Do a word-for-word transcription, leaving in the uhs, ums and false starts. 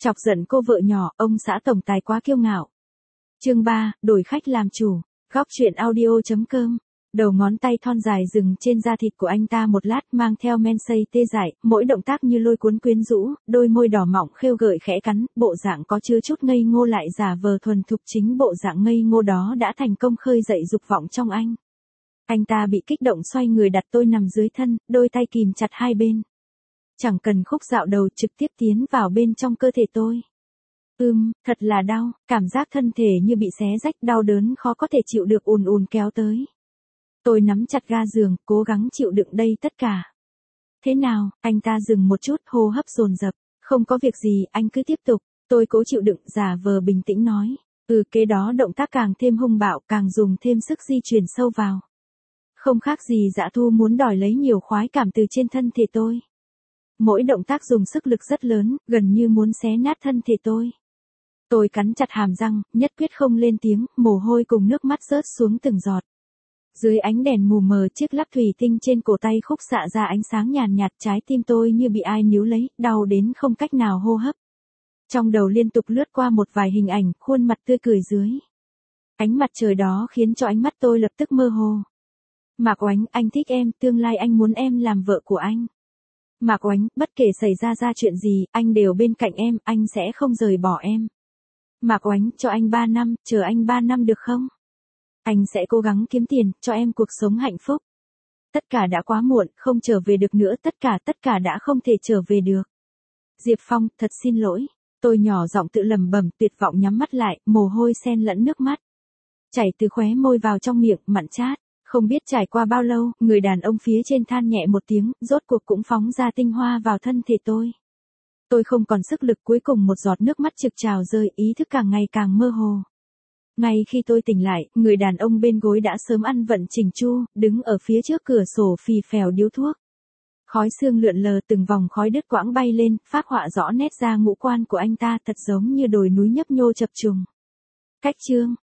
Chọc giận cô vợ nhỏ, ông xã tổng tài quá kiêu ngạo. Chương ba, đổi khách làm chủ. Góc truyện audio.com. Đầu ngón tay thon dài dừng trên da thịt của anh ta một lát, mang theo men say tê dại, mỗi động tác như lôi cuốn quyến rũ, đôi môi đỏ mọng khêu gợi khẽ cắn, bộ dạng có chứa chút ngây ngô lại giả vờ thuần thục, chính bộ dạng ngây ngô đó đã thành công khơi dậy dục vọng trong anh. Anh ta bị kích động xoay người đặt tôi nằm dưới thân, đôi tay kìm chặt hai bên. Chẳng cần khúc dạo đầu, trực tiếp tiến vào bên trong cơ thể tôi. Ừm, thật là đau, cảm giác thân thể như bị xé rách, đau đớn khó có thể chịu được ùn ùn kéo tới. Tôi nắm chặt ga giường, cố gắng chịu đựng đây tất cả. Thế nào, anh ta dừng một chút, hô hấp dồn dập. Không có việc gì, anh cứ tiếp tục. Tôi cố chịu đựng, giả vờ bình tĩnh nói. Ừ, kế đó động tác càng thêm hung bạo, càng dùng thêm sức di chuyển sâu vào. Không khác gì dã thu muốn đòi lấy nhiều khoái cảm từ trên thân thể tôi. Mỗi động tác dùng sức lực rất lớn, gần như muốn xé nát thân thể tôi. Tôi cắn chặt hàm răng, nhất quyết không lên tiếng, mồ hôi cùng nước mắt rớt xuống từng giọt. Dưới ánh đèn mù mờ, chiếc lắc thủy tinh trên cổ tay khúc xạ ra ánh sáng nhàn nhạt, trái tim tôi như bị ai níu lấy, đau đến không cách nào hô hấp. Trong đầu liên tục lướt qua một vài hình ảnh, khuôn mặt tươi cười dưới ánh mặt trời đó khiến cho ánh mắt tôi lập tức mơ hồ. Mạc Oánh, anh thích em, tương lai anh muốn em làm vợ của anh. Mạc Oánh, bất kể xảy ra ra chuyện gì, anh đều bên cạnh em, anh sẽ không rời bỏ em. Mạc Oánh, cho anh ba năm, chờ anh ba năm được không? Anh sẽ cố gắng kiếm tiền, cho em cuộc sống hạnh phúc. Tất cả đã quá muộn, không trở về được nữa, tất cả, tất cả đã không thể trở về được. Diệp Phong, thật xin lỗi. Tôi nhỏ giọng tự lẩm bẩm, tuyệt vọng nhắm mắt lại, mồ hôi xen lẫn nước mắt. Chảy từ khóe môi vào trong miệng, mặn chát. Không biết trải qua bao lâu, người đàn ông phía trên than nhẹ một tiếng, rốt cuộc cũng phóng ra tinh hoa vào thân thể tôi. Tôi không còn sức lực, cuối cùng một giọt nước mắt trực trào rơi, ý thức càng ngày càng mơ hồ. Ngay khi tôi tỉnh lại, người đàn ông bên gối đã sớm ăn vận chỉnh chu, đứng ở phía trước cửa sổ phì phèo điếu thuốc. Khói sương lượn lờ, từng vòng khói đứt quãng bay lên, phác họa rõ nét ra ngũ quan của anh ta, thật giống như đồi núi nhấp nhô chập trùng. Cách chương